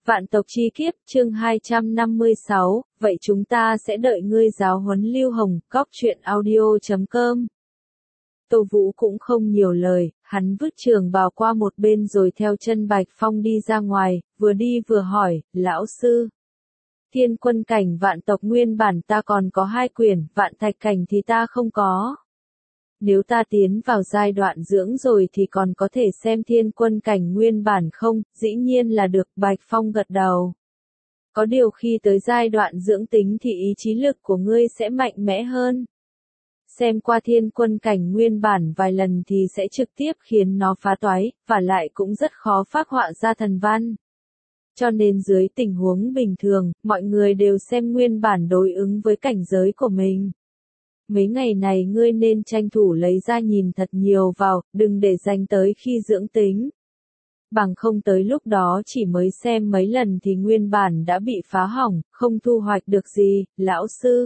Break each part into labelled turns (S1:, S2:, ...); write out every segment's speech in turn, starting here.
S1: Vạn tộc chi kiếp, chương 256, vậy chúng ta sẽ đợi ngươi giáo huấn Lưu Hồng, góc truyện audio.com. Tô Vũ cũng không nhiều lời, hắn vứt trường bào qua một bên rồi theo chân Bạch Phong đi ra ngoài, vừa đi vừa hỏi, lão sư. Thiên quân cảnh vạn tộc nguyên bản ta còn có 2 quyển, vạn thạch cảnh thì ta không có. Nếu ta tiến vào giai đoạn dưỡng rồi thì còn có thể xem thiên quân cảnh nguyên bản không, dĩ nhiên là được, Bạch Phong gật đầu. Có điều khi tới giai đoạn dưỡng tính thì ý chí lực của ngươi sẽ mạnh mẽ hơn. Xem qua thiên quân cảnh nguyên bản vài lần thì sẽ trực tiếp khiến nó phá toái, và lại cũng rất khó phác họa ra thần văn. Cho nên dưới tình huống bình thường, mọi người đều xem nguyên bản đối ứng với cảnh giới của mình. Mấy ngày này ngươi nên tranh thủ lấy ra nhìn thật nhiều vào, đừng để dành tới khi dưỡng tính. Bằng không tới lúc đó chỉ mới xem mấy lần thì nguyên bản đã bị phá hỏng, không thu hoạch được gì, lão sư.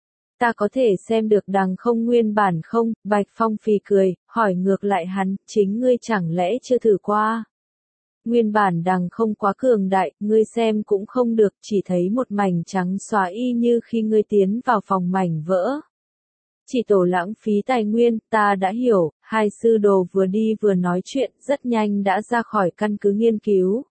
S1: Ta có thể xem được đằng không nguyên bản không? Bạch Phong phì cười, hỏi ngược lại hắn, chính ngươi chẳng lẽ chưa thử qua? Nguyên bản đằng không quá cường đại, ngươi xem cũng không được, chỉ thấy một mảnh trắng xóa y như khi ngươi tiến vào phòng mảnh vỡ. Chỉ tổ lãng phí tài nguyên, ta đã hiểu, hai sư đồ vừa đi vừa nói chuyện, rất nhanh đã ra khỏi căn cứ nghiên cứu.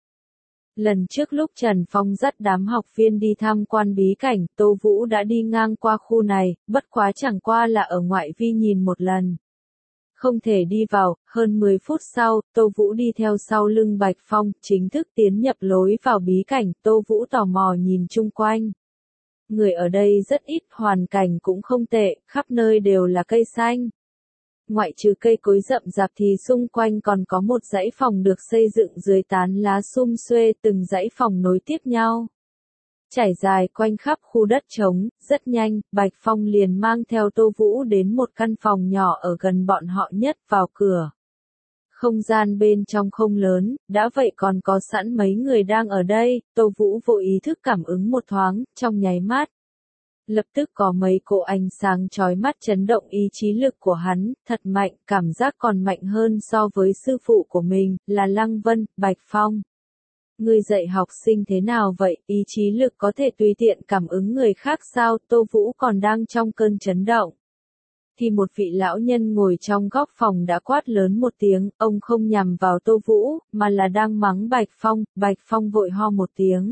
S1: Lần trước lúc Trần Phong dắt đám học viên đi tham quan bí cảnh, Tô Vũ đã đi ngang qua khu này, bất quá chẳng qua là ở ngoại vi nhìn một lần. Không thể đi vào, hơn 10 phút sau, Tô Vũ đi theo sau lưng Bạch Phong, chính thức tiến nhập lối vào bí cảnh, Tô Vũ tò mò nhìn chung quanh. Người ở đây rất ít, hoàn cảnh cũng không tệ, khắp nơi đều là cây xanh. Ngoại trừ cây cối rậm rạp thì xung quanh còn có một dãy phòng được xây dựng dưới tán lá sum xuê, từng dãy phòng nối tiếp nhau. Trải dài quanh khắp khu đất trống, rất nhanh, Bạch Phong liền mang theo Tô Vũ đến một căn phòng nhỏ ở gần bọn họ nhất, vào cửa. Không gian bên trong không lớn, đã vậy còn có sẵn mấy người đang ở đây, Tô Vũ vô ý thức cảm ứng một thoáng, trong nháy mắt. Lập tức có mấy cỗ ánh sáng chói mắt chấn động ý chí lực của hắn, thật mạnh, cảm giác còn mạnh hơn so với sư phụ của mình, là Lăng Vân, Bạch Phong. Ngươi dạy học sinh thế nào vậy, ý chí lực có thể tùy tiện cảm ứng người khác sao? Tô Vũ còn đang trong cơn chấn động. Thì một vị lão nhân ngồi trong góc phòng đã quát lớn một tiếng, ông không nhằm vào Tô Vũ, mà là đang mắng Bạch Phong vội ho một tiếng.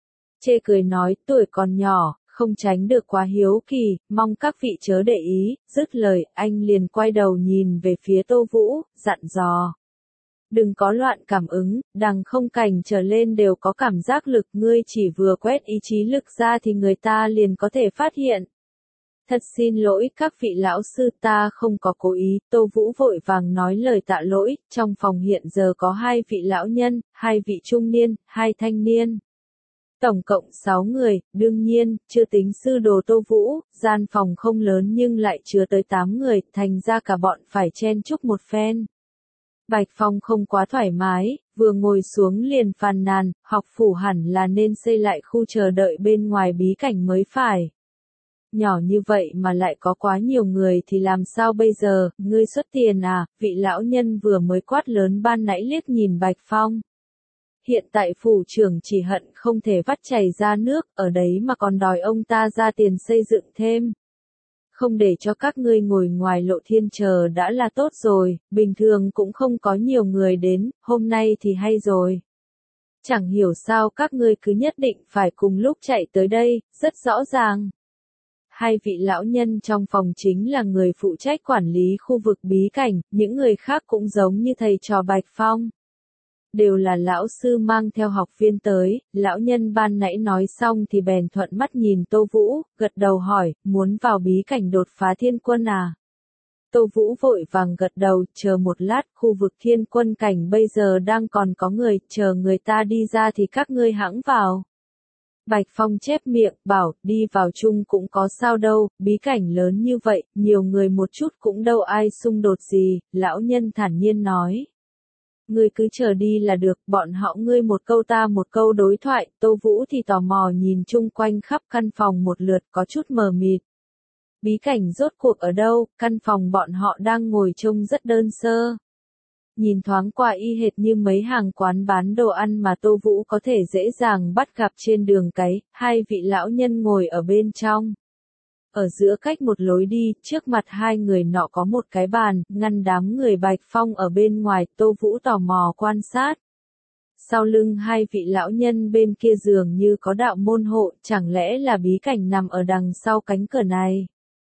S1: Chê cười nói, tuổi còn nhỏ, không tránh được quá hiếu kỳ, mong các vị chớ để ý, dứt lời, anh liền quay đầu nhìn về phía Tô Vũ, dặn dò. Đừng có loạn cảm ứng, đằng không cảnh trở lên đều có cảm giác lực, ngươi chỉ vừa quét ý chí lực ra thì người ta liền có thể phát hiện. Thật xin lỗi các vị lão sư, ta không có cố ý, Tô Vũ vội vàng nói lời tạ lỗi, trong phòng hiện giờ có 2 vị lão nhân, 2 vị trung niên, 2 thanh niên. Tổng cộng 6 người, đương nhiên, chưa tính sư đồ Tô Vũ, gian phòng không lớn nhưng lại chứa tới 8 người, thành ra cả bọn phải chen chúc một phen. Bạch Phong không quá thoải mái, vừa ngồi xuống liền phàn nàn, học phủ hẳn là nên xây lại khu chờ đợi bên ngoài bí cảnh mới phải. Nhỏ như vậy mà lại có quá nhiều người thì làm sao bây giờ, ngươi xuất tiền à, vị lão nhân vừa mới quát lớn ban nãy liếc nhìn Bạch Phong. Hiện tại phủ trưởng chỉ hận không thể vắt chảy ra nước, ở đấy mà còn đòi ông ta ra tiền xây dựng thêm. Không để cho các ngươi ngồi ngoài lộ thiên chờ đã là tốt rồi, bình thường cũng không có nhiều người đến, hôm nay thì hay rồi. Chẳng hiểu sao các ngươi cứ nhất định phải cùng lúc chạy tới đây, rất rõ ràng. 2 vị lão nhân trong phòng chính là người phụ trách quản lý khu vực bí cảnh, những người khác cũng giống như thầy trò Bạch Phong. Đều là lão sư mang theo học viên tới, lão nhân ban nãy nói xong thì bèn thuận mắt nhìn Tô Vũ, gật đầu hỏi, muốn vào bí cảnh đột phá thiên quân à? Tô Vũ vội vàng gật đầu, chờ một lát, khu vực thiên quân cảnh bây giờ đang còn có người, chờ người ta đi ra thì các ngươi hãng vào. Bạch Phong chép miệng, bảo, đi vào chung cũng có sao đâu, bí cảnh lớn như vậy, nhiều người một chút cũng đâu ai xung đột gì, lão nhân thản nhiên nói. Ngươi cứ chờ đi là được, bọn họ ngươi một câu ta một câu đối thoại, Tô Vũ thì tò mò nhìn chung quanh khắp căn phòng một lượt có chút mờ mịt. Bí cảnh rốt cuộc ở đâu, căn phòng bọn họ đang ngồi trông rất đơn sơ. Nhìn thoáng qua y hệt như mấy hàng quán bán đồ ăn mà Tô Vũ có thể dễ dàng bắt gặp trên đường cái, hai vị lão nhân ngồi ở bên trong. Ở giữa cách một lối đi, trước mặt hai người nọ có một cái bàn, ngăn đám người Bạch Phong ở bên ngoài, Tô Vũ tò mò quan sát. Sau lưng hai vị lão nhân bên kia dường như có đạo môn hộ, chẳng lẽ là bí cảnh nằm ở đằng sau cánh cửa này?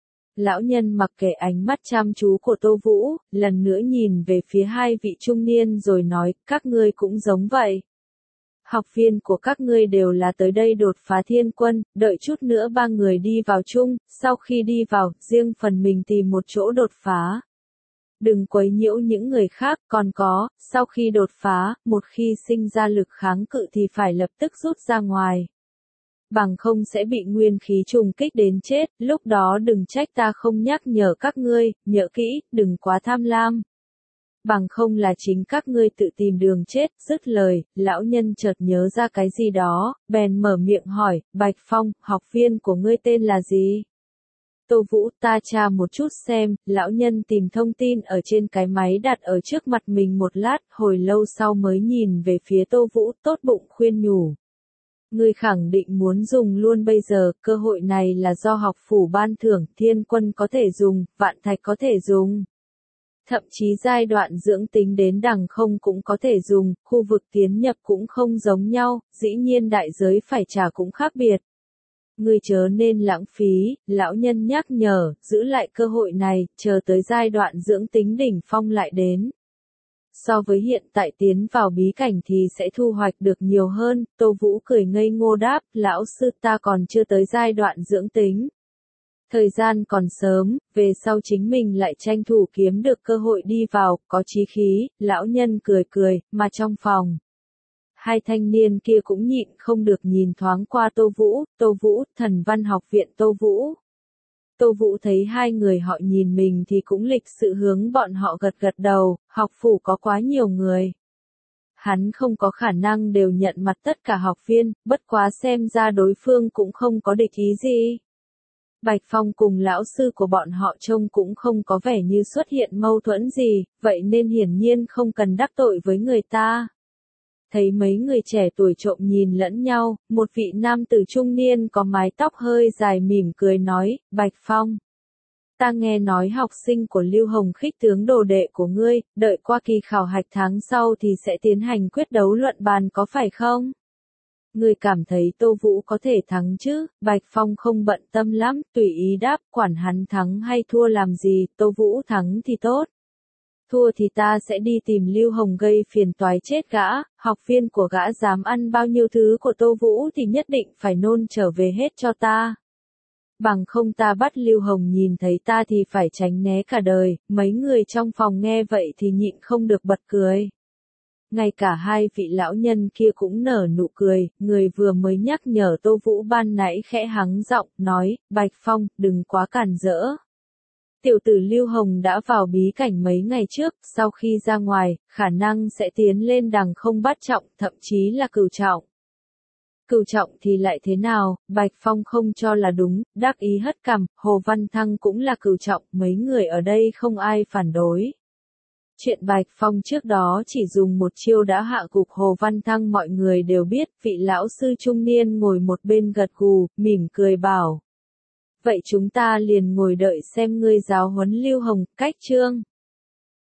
S1: Lão nhân mặc kệ ánh mắt chăm chú của Tô Vũ, lần nữa nhìn về phía hai vị trung niên rồi nói, các ngươi cũng giống vậy. Học viên của các ngươi đều là tới đây đột phá thiên quân, đợi chút nữa ba người đi vào chung, sau khi đi vào, riêng phần mình tìm một chỗ đột phá. Đừng quấy nhiễu những người khác, còn có, sau khi đột phá, một khi sinh ra lực kháng cự thì phải lập tức rút ra ngoài. Bằng không sẽ bị nguyên khí trùng kích đến chết, lúc đó đừng trách ta không nhắc nhở các ngươi, nhớ kỹ, đừng quá tham lam. Bằng không là chính các ngươi tự tìm đường chết, dứt lời, lão nhân chợt nhớ ra cái gì đó, bèn mở miệng hỏi, Bạch Phong, học viên của ngươi tên là gì? Tô Vũ, ta tra một chút xem, lão nhân tìm thông tin ở trên cái máy đặt ở trước mặt mình một lát, hồi lâu sau mới nhìn về phía Tô Vũ, tốt bụng khuyên nhủ. Ngươi khẳng định muốn dùng luôn bây giờ, cơ hội này là do học phủ ban thưởng, thiên quân có thể dùng, vạn thạch có thể dùng. Thậm chí giai đoạn dưỡng tính đến đằng không cũng có thể dùng, khu vực tiến nhập cũng không giống nhau, dĩ nhiên đại giới phải trả cũng khác biệt. Ngươi chớ nên lãng phí, lão nhân nhắc nhở, giữ lại cơ hội này, chờ tới giai đoạn dưỡng tính đỉnh phong lại đến. So với hiện tại tiến vào bí cảnh thì sẽ thu hoạch được nhiều hơn, Tô Vũ cười ngây ngô đáp, lão sư ta còn chưa tới giai đoạn dưỡng tính. Thời gian còn sớm, về sau chính mình lại tranh thủ kiếm được cơ hội đi vào, có chí khí, lão nhân cười cười, mà trong phòng. Hai thanh niên kia cũng nhịn không được nhìn thoáng qua Tô Vũ, Thần Văn Học viện Tô Vũ. Tô Vũ thấy hai người họ nhìn mình thì cũng lịch sự hướng bọn họ gật gật đầu, học phủ có quá nhiều người. Hắn không có khả năng đều nhận mặt tất cả học viên, bất quá xem ra đối phương cũng không có địch ý gì. Bạch Phong cùng lão sư của bọn họ trông cũng không có vẻ như xuất hiện mâu thuẫn gì, vậy nên hiển nhiên không cần đắc tội với người ta. Thấy mấy người trẻ tuổi trộm nhìn lẫn nhau, một vị nam tử trung niên có mái tóc hơi dài mỉm cười nói, Bạch Phong. Ta nghe nói học sinh của Lưu Hồng Khích tướng đồ đệ của ngươi, đợi qua kỳ khảo hạch tháng sau thì sẽ tiến hành quyết đấu luận bàn có phải không? Ngươi cảm thấy Tô Vũ có thể thắng chứ? Bạch Phong không bận tâm lắm, tùy ý đáp, quản hắn thắng hay thua làm gì, Tô Vũ thắng thì tốt. Thua thì ta sẽ đi tìm Lưu Hồng gây phiền toái chết gã, học viên của gã dám ăn bao nhiêu thứ của Tô Vũ thì nhất định phải nôn trở về hết cho ta. Bằng không ta bắt Lưu Hồng nhìn thấy ta thì phải tránh né cả đời, mấy người trong phòng nghe vậy thì nhịn không được bật cười. Ngay cả hai vị lão nhân kia cũng nở nụ cười, người vừa mới nhắc nhở Tô Vũ ban nãy khẽ hắng giọng, nói, Bạch Phong, đừng quá cản rỡ. Tiểu tử Lưu Hồng đã vào bí cảnh mấy ngày trước, sau khi ra ngoài, khả năng sẽ tiến lên đằng không bát trọng, thậm chí là cửu trọng. Cửu trọng thì lại thế nào, Bạch Phong không cho là đúng, đắc ý hất cằm, Hồ Văn Thăng cũng là cửu trọng, mấy người ở đây không ai phản đối. Chuyện Bạch Phong trước đó chỉ dùng một chiêu đã hạ gục Hồ Văn Thăng mọi người đều biết, vị lão sư trung niên ngồi một bên gật gù, mỉm cười bảo. Vậy chúng ta liền ngồi đợi xem ngươi giáo huấn Lưu Hồng, cách chương.